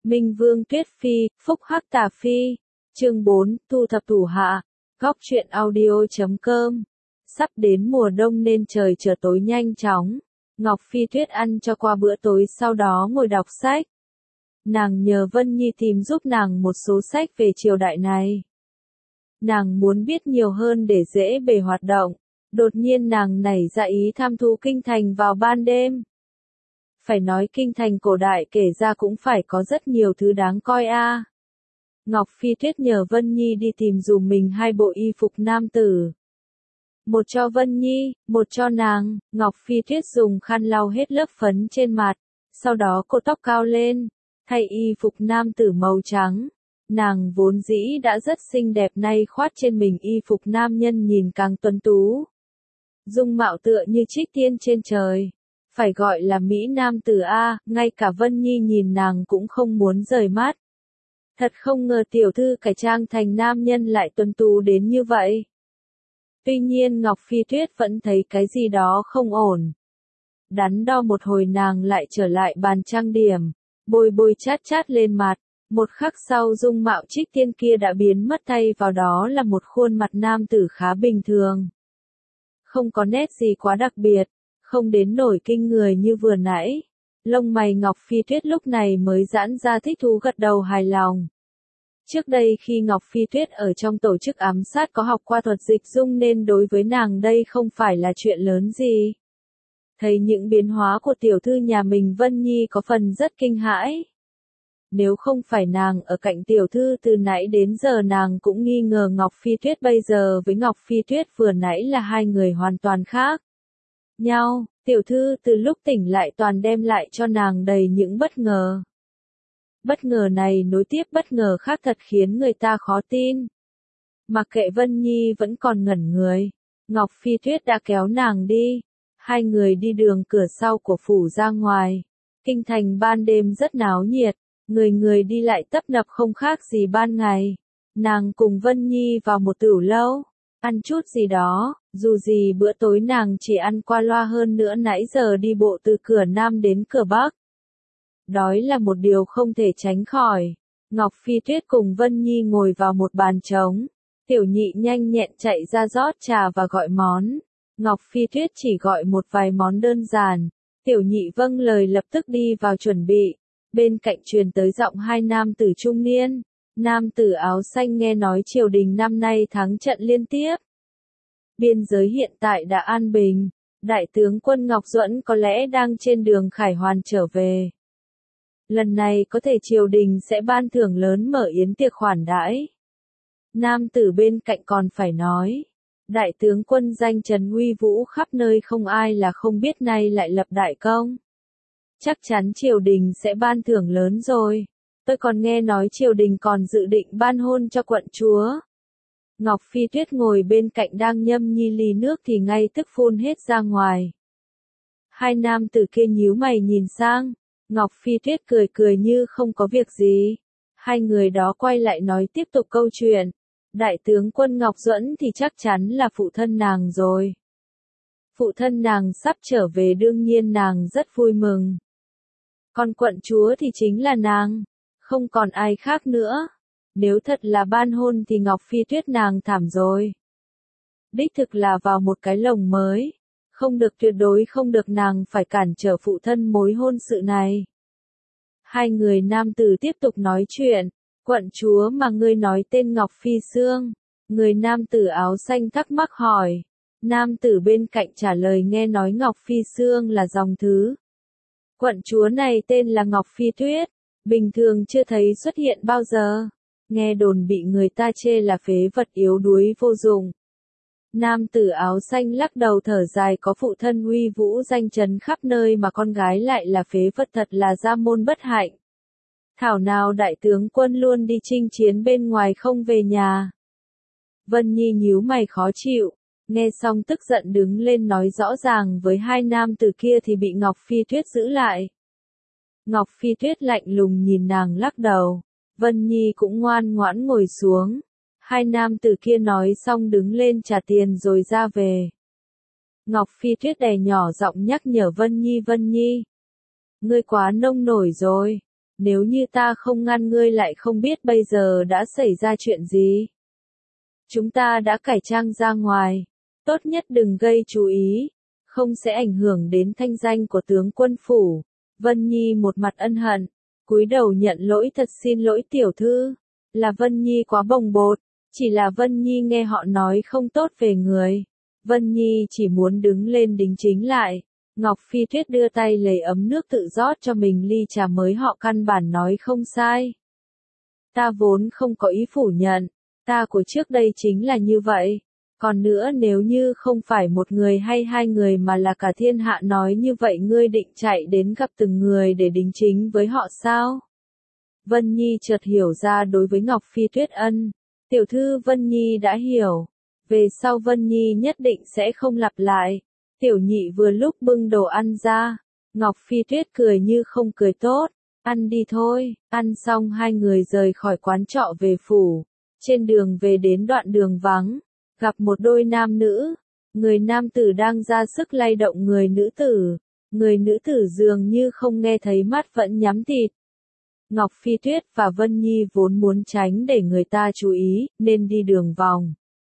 Minh Vương Tuyết Phi, Phúc Hắc Tà Phi. Chương 4, thu thập thủ hạ. Góc truyện audio.com. Sắp đến mùa đông nên trời trở tối nhanh chóng. Ngọc Phi Tuyết ăn cho qua bữa tối sau đó ngồi đọc sách. Nàng nhờ Vân Nhi tìm giúp nàng một số sách về triều đại này. Nàng muốn biết nhiều hơn để dễ bề hoạt động. Đột nhiên nàng nảy ra ý tham thu kinh thành vào ban đêm. Phải nói kinh thành cổ đại kể ra cũng phải có rất nhiều thứ đáng coi a. Ngọc Phi Tuyết nhờ Vân Nhi đi tìm dùm mình 2 bộ y phục nam tử. Một cho Vân Nhi, một cho nàng. Ngọc Phi Tuyết dùng khăn lau hết lớp phấn trên mặt, sau đó cột tóc cao lên, thay y phục nam tử màu trắng. Nàng vốn dĩ đã rất xinh đẹp, nay khoác trên mình y phục nam nhân nhìn càng tuấn tú. Dung mạo tựa như trích tiên trên trời. Phải gọi là Mỹ nam tử a, ngay cả Vân Nhi nhìn nàng cũng không muốn rời mắt. Thật không ngờ tiểu thư cải trang thành nam nhân lại tuấn tú đến như vậy. Tuy nhiên Ngọc Phi Tuyết vẫn thấy cái gì đó không ổn. Đắn đo một hồi nàng lại trở lại bàn trang điểm, bôi chát chát lên mặt. Một khắc sau dung mạo trích tiên kia đã biến mất, thay vào đó là một khuôn mặt nam tử khá bình thường. Không có nét gì quá đặc biệt, không đến nổi kinh người như vừa nãy. Lông mày Ngọc Phi Tuyết lúc này mới giãn ra, thích thú gật đầu hài lòng. Trước đây khi Ngọc Phi Tuyết ở trong tổ chức ám sát có học qua thuật dịch dung nên đối với nàng đây không phải là chuyện lớn gì. Thấy những biến hóa của tiểu thư nhà mình, Vân Nhi có phần rất kinh hãi. Nếu không phải nàng ở cạnh tiểu thư từ nãy đến giờ, nàng cũng nghi ngờ Ngọc Phi Tuyết bây giờ với Ngọc Phi Tuyết vừa nãy là hai người hoàn toàn khác nhau. Tiểu thư từ lúc tỉnh lại toàn đem lại cho nàng đầy những bất ngờ. Bất ngờ này nối tiếp bất ngờ khác thật khiến người ta khó tin. Mặc kệ Vân Nhi vẫn còn ngẩn người, Ngọc Phi Tuyết đã kéo nàng đi. Hai người đi đường cửa sau của phủ ra ngoài. Kinh thành ban đêm rất náo nhiệt, người đi lại tấp nập không khác gì ban ngày. Nàng cùng Vân Nhi vào một tửu lâu, ăn chút gì đó, dù gì bữa tối nàng chỉ ăn qua loa, hơn nữa nãy giờ đi bộ từ cửa Nam đến cửa Bắc. Đói là một điều không thể tránh khỏi. Ngọc Phi Tuyết cùng Vân Nhi ngồi vào một bàn trống. Tiểu nhị nhanh nhẹn chạy ra rót trà và gọi món. Ngọc Phi Tuyết chỉ gọi một vài món đơn giản. Tiểu nhị vâng lời lập tức đi vào chuẩn bị. Bên cạnh truyền tới giọng hai nam tử trung niên. Nam tử áo xanh nghe nói triều đình năm nay thắng trận liên tiếp. Biên giới hiện tại đã an bình. Đại tướng quân Ngọc Duẫn có lẽ đang trên đường khải hoàn trở về. Lần này có thể triều đình sẽ ban thưởng lớn, mở yến tiệc khoản đãi. Nam tử bên cạnh còn phải nói. Đại tướng quân danh trần uy vũ khắp nơi, không ai là không biết, nay lại lập đại công. Chắc chắn triều đình sẽ ban thưởng lớn rồi. Tôi còn nghe nói triều đình còn dự định ban hôn cho quận chúa. Ngọc Phi Tuyết ngồi bên cạnh đang nhâm nhi ly nước thì ngay tức phun hết ra ngoài. Hai nam tử kia nhíu mày nhìn sang. Ngọc Phi Tuyết cười như không có việc gì. Hai người đó quay lại nói tiếp tục câu chuyện. Đại tướng quân Ngọc Duẫn thì chắc chắn là phụ thân nàng rồi. Phụ thân nàng sắp trở về, đương nhiên nàng rất vui mừng. Còn quận chúa thì chính là nàng, không còn ai khác nữa. Nếu thật là ban hôn thì Ngọc Phi Tuyết nàng thảm rồi. Đích thực là vào một cái lồng mới. Không được, tuyệt đối không được, nàng phải cản trở phụ thân mối hôn sự này. Hai người nam tử tiếp tục nói chuyện. Quận chúa mà ngươi nói tên Ngọc Phi Sương. Người nam tử áo xanh thắc mắc hỏi. Nam tử bên cạnh trả lời, nghe nói Ngọc Phi Sương là dòng thứ. Quận chúa này tên là Ngọc Phi Tuyết. Bình thường chưa thấy xuất hiện bao giờ. Nghe đồn bị người ta chê là phế vật yếu đuối vô dụng. Nam tử áo xanh lắc đầu thở dài, có phụ thân uy vũ danh chấn khắp nơi mà con gái lại là phế vật, thật là gia môn bất hạnh. Thảo nào đại tướng quân luôn đi chinh chiến bên ngoài không về nhà. Vân Nhi nhíu mày khó chịu, nghe xong tức giận đứng lên nói rõ ràng với hai nam tử kia thì bị Ngọc Phi Tuyết giữ lại. Ngọc Phi Tuyết lạnh lùng nhìn nàng lắc đầu. Vân Nhi cũng ngoan ngoãn ngồi xuống. Hai nam tử kia nói xong đứng lên trả tiền rồi ra về. Ngọc Phi Tuyết đè nhỏ giọng nhắc nhở Vân Nhi, Vân Nhi. Ngươi quá nông nổi rồi. nếu như ta không ngăn ngươi lại không biết bây giờ đã xảy ra chuyện gì. Chúng ta đã cải trang ra ngoài, tốt nhất đừng gây chú ý, không sẽ ảnh hưởng đến thanh danh của tướng quân phủ. Vân Nhi một mặt ân hận, cúi đầu nhận lỗi, thật xin lỗi tiểu thư, là Vân Nhi quá bồng bột, chỉ là Vân Nhi nghe họ nói không tốt về người. Vân Nhi chỉ muốn đứng lên đính chính lại. Ngọc Phi Tuyết đưa tay lấy ấm nước tự rót cho mình ly trà mới, họ căn bản nói không sai. Ta vốn không có ý phủ nhận, ta của trước đây chính là như vậy. Còn nữa, nếu như không phải một người hay hai người mà là cả thiên hạ nói như vậy, ngươi định chạy đến gặp từng người để đính chính với họ sao? Vân Nhi chợt hiểu ra đối với Ngọc Phi Tuyết ân. Tiểu thư Vân Nhi đã hiểu. Về sau Vân Nhi nhất định sẽ không lặp lại. Tiểu nhị vừa lúc bưng đồ ăn ra. Ngọc Phi Tuyết cười như không cười, tốt. Ăn đi thôi. Ăn xong hai người rời khỏi quán trọ về phủ. Trên đường về đến đoạn đường vắng, gặp một đôi nam nữ. Người nam tử đang ra sức lay động người nữ tử. Người nữ tử dường như không nghe thấy, mắt vẫn nhắm tịt. Ngọc Phi Tuyết và Vân Nhi vốn muốn tránh để người ta chú ý, nên đi đường vòng.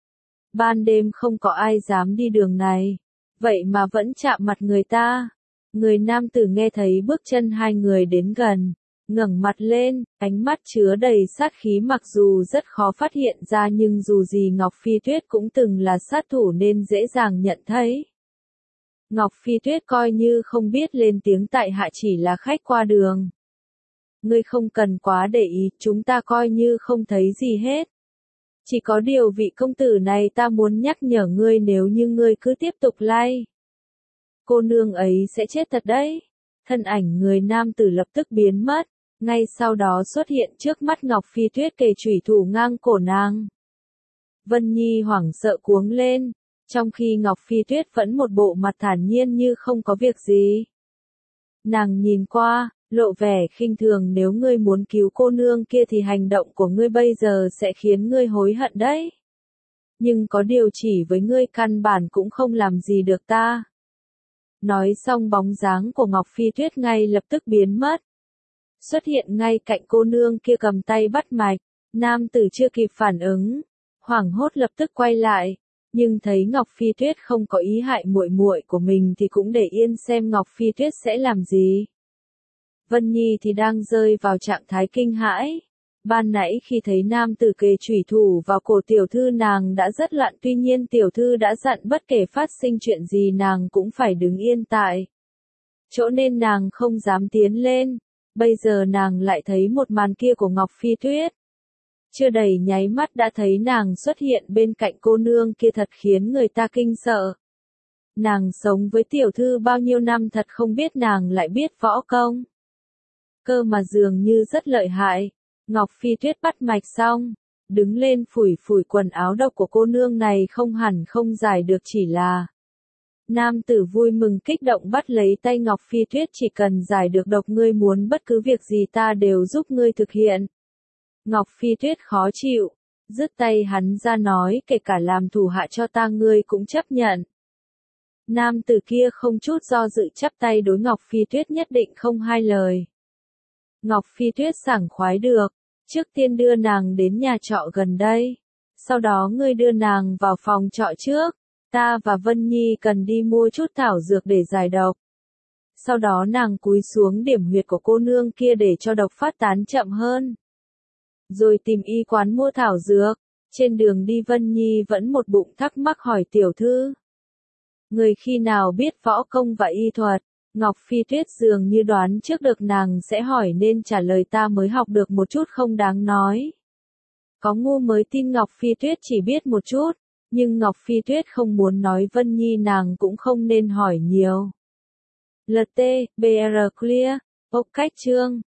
Ban đêm không có ai dám đi đường này, vậy mà vẫn chạm mặt người ta. Người nam tử nghe thấy bước chân hai người đến gần, ngẩng mặt lên, ánh mắt chứa đầy sát khí, mặc dù rất khó phát hiện ra nhưng dù gì Ngọc Phi Tuyết cũng từng là sát thủ nên dễ dàng nhận thấy. Ngọc Phi Tuyết coi như không biết lên tiếng, tại hạ chỉ là khách qua đường. Ngươi không cần quá để ý, chúng ta coi như không thấy gì hết. Chỉ có điều vị công tử này ta muốn nhắc nhở ngươi, nếu như ngươi cứ tiếp tục lay, cô nương ấy sẽ chết thật đấy. Thân ảnh người nam tử lập tức biến mất, ngay sau đó xuất hiện trước mắt Ngọc Phi Tuyết, kề chủy thủ ngang cổ nàng. Vân Nhi hoảng sợ cuống lên, trong khi Ngọc Phi Tuyết vẫn một bộ mặt thản nhiên như không có việc gì. Nàng nhìn qua, lộ vẻ khinh thường, nếu ngươi muốn cứu cô nương kia thì hành động của ngươi bây giờ sẽ khiến ngươi hối hận đấy. Nhưng có điều chỉ với ngươi căn bản cũng không làm gì được ta. Nói xong bóng dáng của Ngọc Phi Tuyết ngay lập tức biến mất. Xuất hiện ngay cạnh cô nương kia cầm tay bắt mạch, nam tử chưa kịp phản ứng, hoảng hốt lập tức quay lại. Nhưng thấy Ngọc Phi Tuyết không có ý hại muội muội của mình thì cũng để yên xem Ngọc Phi Tuyết sẽ làm gì. Vân Nhi thì đang rơi vào trạng thái kinh hãi. Ban nãy khi thấy nam tử kề chủy thủ vào cổ tiểu thư nàng đã rất loạn, tuy nhiên tiểu thư đã dặn bất kể phát sinh chuyện gì nàng cũng phải đứng yên tại chỗ nên nàng không dám tiến lên. Bây giờ nàng lại thấy một màn kia của Ngọc Phi Tuyết. Chưa đầy nháy mắt đã thấy nàng xuất hiện bên cạnh cô nương kia, thật khiến người ta kinh sợ. Nàng sống với tiểu thư bao nhiêu năm, thật không biết nàng lại biết võ công. Cơ mà dường như rất lợi hại. Ngọc Phi Tuyết bắt mạch xong, đứng lên phủi phủi quần áo, độc của cô nương này không hẳn không giải được, chỉ là. Nam tử vui mừng kích động bắt lấy tay Ngọc Phi Tuyết, chỉ cần giải được độc, ngươi muốn bất cứ việc gì ta đều giúp ngươi thực hiện. Ngọc Phi Tuyết khó chịu, dứt tay hắn ra nói, kể cả làm thủ hạ cho ta ngươi cũng chấp nhận. Nam tử kia không chút do dự chắp tay đối Ngọc Phi Tuyết, nhất định không hai lời. Ngọc Phi Tuyết sảng khoái được, trước tiên đưa nàng đến nhà trọ gần đây, sau đó ngươi đưa nàng vào phòng trọ trước, ta và Vân Nhi cần đi mua chút thảo dược để giải độc. Sau đó nàng cúi xuống điểm huyệt của cô nương kia để cho độc phát tán chậm hơn. Rồi tìm y quán mua thảo dược. Trên đường đi Vân Nhi vẫn một bụng thắc mắc hỏi tiểu thư. Người khi nào biết võ công và y thuật? Ngọc Phi Tuyết dường như đoán trước được nàng sẽ hỏi nên trả lời, ta mới học được một chút không đáng nói. Có ngu mới tin Ngọc Phi Tuyết chỉ biết một chút, nhưng Ngọc Phi Tuyết không muốn nói Vân Nhi nàng cũng không nên hỏi nhiều. LT, BR Clear, ốc cách chương.